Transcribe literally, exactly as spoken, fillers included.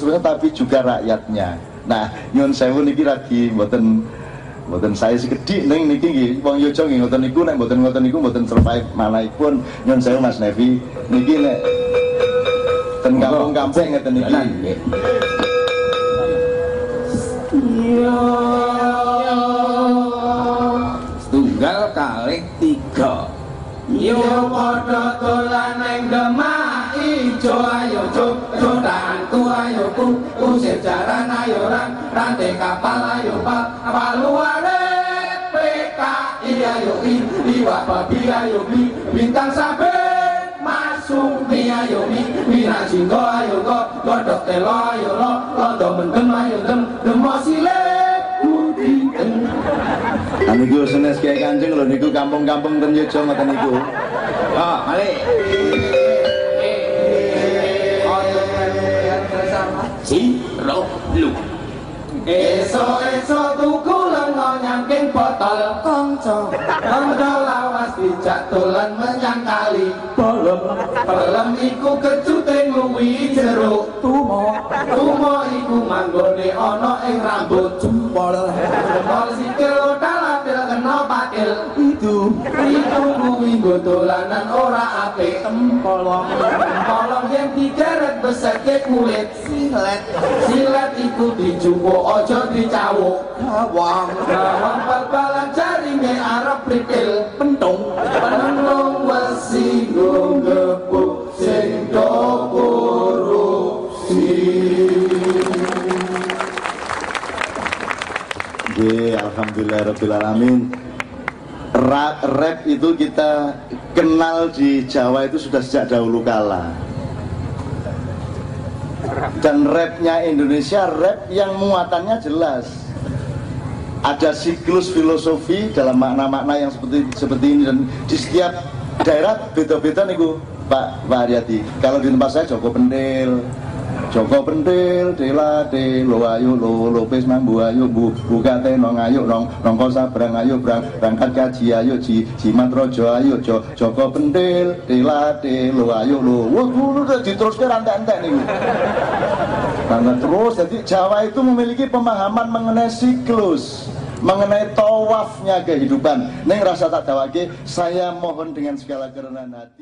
filosofinya tapi juga rakyatnya. Nah, nyun sewu niki lagi mboten mboten saya sekedhik ning niki nggih wong Yojo nggih ngoten niku, nek mboten ngoten niku mboten survive manahipun. Nyun sewu Mas Nevi niki nek ten kampung-kampung ngeten niki. Yo setunggal kalih tiga. Yo padha dolan ning Demak ijo ayo cuk cuk ayo ku usir jaran ayo ran rantai kapal ayo pal paluane P K I ayo i liwat babi ayo bi bintang sabit masuk mi ayo mi mina jinggo ayo go godok telo ayo lo londo mendem ayo dem demo silet budi anu niku senes Kiai Kanjeng lho niku kampung-kampung ten Yojo ngoten niku. Ah, mari. Siro lu. Esok-esok tuku lengo nyangking botol konco. Konco lawas dijak dolan menyang kali. Belem, belem iku kecute ngluwi jeruk tumo. Tumo iku manggone ana ing rambut jempol. Jempol sikil otal-atil kena pakil. Itu, itu kuwi nggo dolanan ora apik. Tempolong, tempolong yang digeret beseke kulit silet. Silet iku dijupuk aja dicawuk. Gawang, gawang bal-balan jaringe arep pripil pentung. Penung wesi nggo gebuk sing do korupsi. Nggih, alhamdulillahirabbil alamin. Rap, rap itu kita kenal di Jawa itu sudah sejak dahulu kala. Dan rapnya Indonesia rap yang muatannya jelas. Ada siklus filosofi dalam makna-makna yang seperti seperti ini dan di setiap daerah beda-beda niku Pak Pak Haryadi. Kalau di tempat saya Joko Pendil, Joko Pendil, Dela de lo ayo lo lopes mambu ayo bu buka tenong ayo nong nongko sabrang ayo brang berangkat kaji ayo ji jimat rojo ayo jo Joko Pendil, Dela de lo ayo lo wah udah diteruskan rantai-rantai nih. Karena terus jadi Jawa itu memiliki pemahaman mengenai siklus, mengenai tawafnya kehidupan. Neng rasa tak dawake, saya mohon dengan segala kerendahan hati.